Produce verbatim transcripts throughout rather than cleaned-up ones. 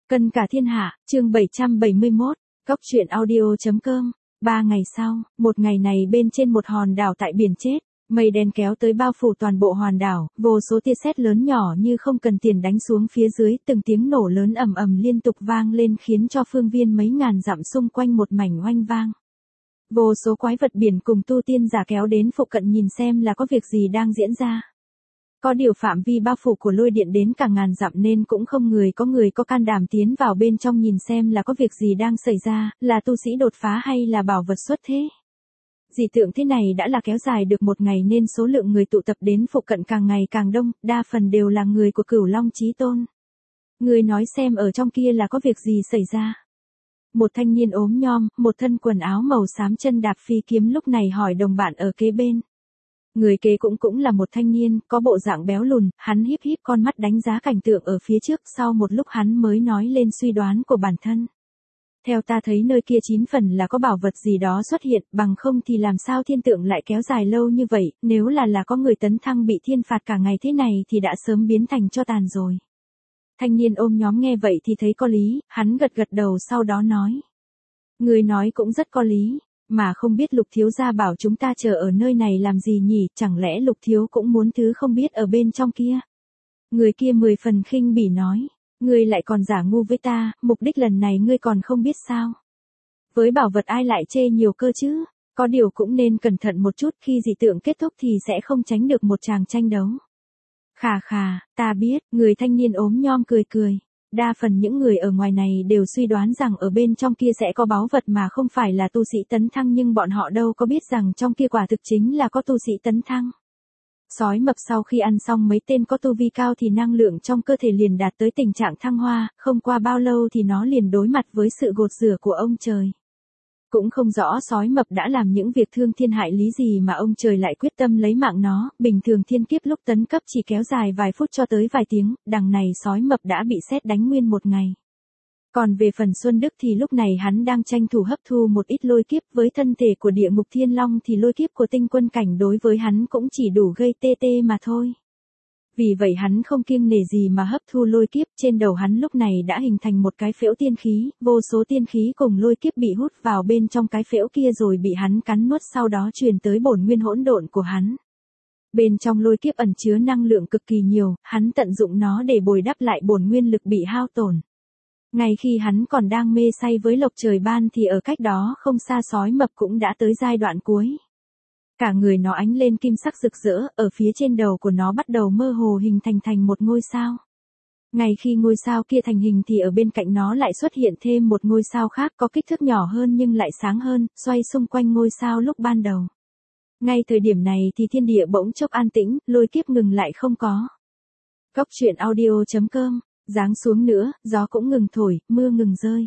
Cân cả thiên hạ, chương bảy trăm bảy mươi mốt, Cóc truyện audio chấm com. Ba ngày sau, một ngày này bên trên một hòn đảo tại biển chết, mây đen kéo tới bao phủ toàn bộ hòn đảo, vô số tia sét lớn nhỏ như không cần tiền đánh xuống phía dưới, từng tiếng nổ lớn ầm ầm liên tục vang lên khiến cho phương viên mấy ngàn dặm xung quanh một mảnh oanh vang. Vô số quái vật biển cùng tu tiên giả kéo đến phụ cận nhìn xem là có việc gì đang diễn ra. Có điều phạm vi bao phủ của lôi điện đến cả ngàn dặm nên cũng không người có người có can đảm tiến vào bên trong nhìn xem là có việc gì đang xảy ra, là tu sĩ đột phá hay là bảo vật xuất thế. Dị tượng thế này đã là kéo dài được một ngày nên số lượng người tụ tập đến phụ cận càng ngày càng đông, đa phần đều là người của Cửu Long Chí Tôn. Người nói xem ở trong kia là có việc gì xảy ra. Một thanh niên ốm nhom, một thân quần áo màu xám chân đạp phi kiếm lúc này hỏi đồng bạn ở kế bên. Người kế cũng cũng là một thanh niên, có bộ dạng béo lùn, hắn híp híp con mắt đánh giá cảnh tượng ở phía trước, sau một lúc hắn mới nói lên suy đoán của bản thân. Theo ta thấy nơi kia chín phần là có bảo vật gì đó xuất hiện, bằng không thì làm sao thiên tượng lại kéo dài lâu như vậy, nếu là là có người tấn thăng bị thiên phạt cả ngày thế này thì đã sớm biến thành cho tàn rồi. Thanh niên ôm nhóm nghe vậy thì thấy có lý, hắn gật gật đầu sau đó nói. Người nói cũng rất có lý. Mà không biết Lục thiếu gia bảo chúng ta chờ ở nơi này làm gì nhỉ, chẳng lẽ Lục thiếu cũng muốn thứ không biết ở bên trong kia. Người kia mười phần khinh bỉ nói, ngươi lại còn giả ngu với ta, mục đích lần này ngươi còn không biết sao. Với bảo vật ai lại chê nhiều cơ chứ, có điều cũng nên cẩn thận một chút, khi dị tượng kết thúc thì sẽ không tránh được một tràng tranh đấu. Khà khà, ta biết, người thanh niên ốm nhom cười cười. Đa phần những người ở ngoài này đều suy đoán rằng ở bên trong kia sẽ có báu vật mà không phải là tu sĩ tấn thăng, nhưng bọn họ đâu có biết rằng trong kia quả thực chính là có tu sĩ tấn thăng. Sói mập sau khi ăn xong mấy tên có tu vi cao thì năng lượng trong cơ thể liền đạt tới tình trạng thăng hoa, không qua bao lâu thì nó liền đối mặt với sự gột rửa của ông trời. Cũng không rõ sói mập đã làm những việc thương thiên hại lý gì mà ông trời lại quyết tâm lấy mạng nó, bình thường thiên kiếp lúc tấn cấp chỉ kéo dài vài phút cho tới vài tiếng, đằng này sói mập đã bị sét đánh nguyên một ngày. Còn về phần Xuân Đức thì lúc này hắn đang tranh thủ hấp thu một ít lôi kiếp, với thân thể của địa ngục thiên long thì lôi kiếp của tinh quân cảnh đối với hắn cũng chỉ đủ gây tê tê mà thôi. Vì vậy hắn không kiêng nể gì mà hấp thu lôi kiếp, trên đầu hắn lúc này đã hình thành một cái phễu tiên khí, vô số tiên khí cùng lôi kiếp bị hút vào bên trong cái phễu kia rồi bị hắn cắn nuốt, sau đó truyền tới bổn nguyên hỗn độn của hắn. Bên trong lôi kiếp ẩn chứa năng lượng cực kỳ nhiều, hắn tận dụng nó để bồi đắp lại bổn nguyên lực bị hao tổn. Ngay khi hắn còn đang mê say với lộc trời ban thì ở cách đó không xa sói mập cũng đã tới giai đoạn cuối. Cả người nó ánh lên kim sắc rực rỡ, ở phía trên đầu của nó bắt đầu mơ hồ hình thành thành một ngôi sao. Ngay khi ngôi sao kia thành hình thì ở bên cạnh nó lại xuất hiện thêm một ngôi sao khác có kích thước nhỏ hơn nhưng lại sáng hơn, xoay xung quanh ngôi sao lúc ban đầu. Ngay thời điểm này thì thiên địa bỗng chốc an tĩnh, lôi kiếp ngừng lại không có. Cóc truyện audio chấm com, giáng xuống nữa, gió cũng ngừng thổi, mưa ngừng rơi.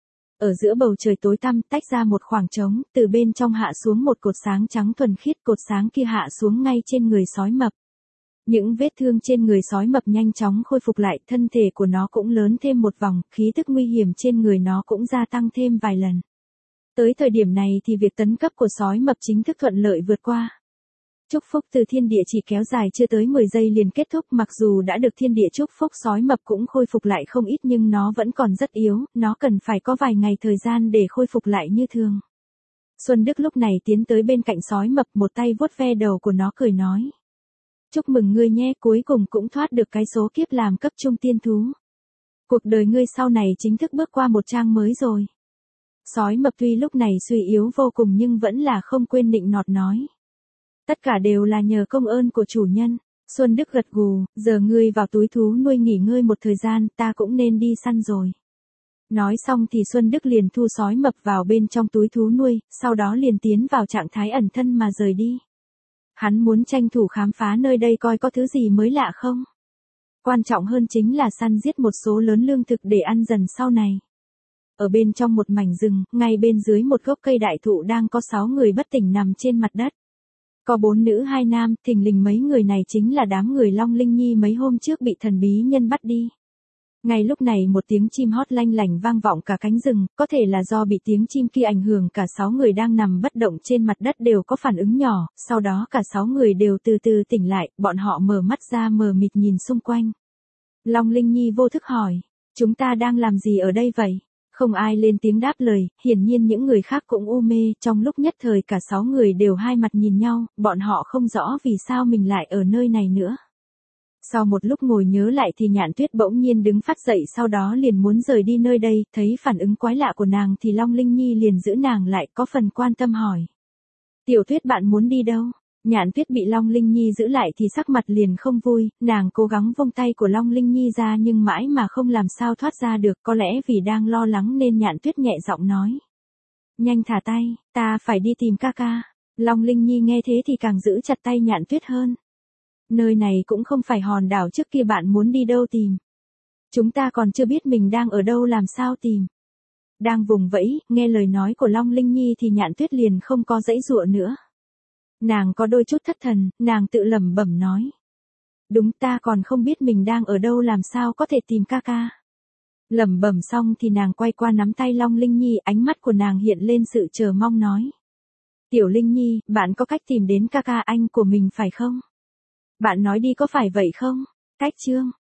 Ở giữa bầu trời tối tăm tách ra một khoảng trống, từ bên trong hạ xuống một cột sáng trắng thuần khiết, cột sáng kia hạ xuống ngay trên người sói mập. Những vết thương trên người sói mập nhanh chóng khôi phục lại, thân thể của nó cũng lớn thêm một vòng, khí tức nguy hiểm trên người nó cũng gia tăng thêm vài lần. Tới thời điểm này thì việc tấn cấp của sói mập chính thức thuận lợi vượt qua. Chúc phúc từ thiên địa chỉ kéo dài chưa tới mười giây liền kết thúc, mặc dù đã được thiên địa chúc phúc sói mập cũng khôi phục lại không ít nhưng nó vẫn còn rất yếu, nó cần phải có vài ngày thời gian để khôi phục lại như thường. Xuân Đức lúc này tiến tới bên cạnh sói mập, một tay vuốt ve đầu của nó cười nói. Chúc mừng ngươi nhé, cuối cùng cũng thoát được cái số kiếp làm cấp trung tiên thú. Cuộc đời ngươi sau này chính thức bước qua một trang mới rồi. Sói mập tuy lúc này suy yếu vô cùng nhưng vẫn là không quên nịnh nọt nói. Tất cả đều là nhờ công ơn của chủ nhân. Xuân Đức gật gù, giờ ngươi vào túi thú nuôi nghỉ ngơi một thời gian, ta cũng nên đi săn rồi. Nói xong thì Xuân Đức liền thu sói mập vào bên trong túi thú nuôi, sau đó liền tiến vào trạng thái ẩn thân mà rời đi. Hắn muốn tranh thủ khám phá nơi đây coi có thứ gì mới lạ không. Quan trọng hơn chính là săn giết một số lớn lương thực để ăn dần sau này. Ở bên trong một mảnh rừng, ngay bên dưới một gốc cây đại thụ đang có sáu người bất tỉnh nằm trên mặt đất. Có bốn nữ hai nam, thình lình mấy người này chính là đám người Long Linh Nhi mấy hôm trước bị thần bí nhân bắt đi. Ngay lúc này một tiếng chim hót lanh lảnh vang vọng cả cánh rừng, có thể là do bị tiếng chim kia ảnh hưởng, cả sáu người đang nằm bất động trên mặt đất đều có phản ứng nhỏ, sau đó cả sáu người đều từ từ tỉnh lại, bọn họ mở mắt ra mờ mịt nhìn xung quanh. Long Linh Nhi vô thức hỏi, Chúng ta đang làm gì ở đây vậy? Không ai lên tiếng đáp lời, hiển nhiên những người khác cũng u mê, trong lúc nhất thời cả sáu người đều hai mặt nhìn nhau, bọn họ không rõ vì sao mình lại ở nơi này nữa. Sau một lúc ngồi nhớ lại thì Nhạn Tuyết bỗng nhiên đứng phát dậy, sau đó liền muốn rời đi nơi đây, thấy phản ứng quái lạ của nàng thì Long Linh Nhi liền giữ nàng lại, có phần quan tâm hỏi. Tiểu Tuyết bạn muốn đi đâu? Nhạn Tuyết bị Long Linh Nhi giữ lại thì sắc mặt liền không vui, nàng cố gắng vung tay của Long Linh Nhi ra nhưng mãi mà không làm sao thoát ra được, có lẽ vì đang lo lắng nên Nhạn Tuyết nhẹ giọng nói. Nhanh thả tay, ta phải đi tìm ca ca. Long Linh Nhi nghe thế thì càng giữ chặt tay Nhạn Tuyết hơn. Nơi này cũng không phải hòn đảo trước kia bạn muốn đi đâu tìm. Chúng ta còn chưa biết mình đang ở đâu làm sao tìm. Đang vùng vẫy, nghe lời nói của Long Linh Nhi thì Nhạn Tuyết liền không có giãy giụa nữa. Nàng có đôi chút thất thần, nàng tự lẩm bẩm nói. Đúng, ta còn không biết mình đang ở đâu làm sao có thể tìm ca ca. Lẩm bẩm xong thì nàng quay qua nắm tay Long Linh Nhi, ánh mắt của nàng hiện lên sự chờ mong nói. Tiểu Linh Nhi, bạn có cách tìm đến ca ca anh của mình phải không? Bạn nói đi có phải vậy không? Cách chương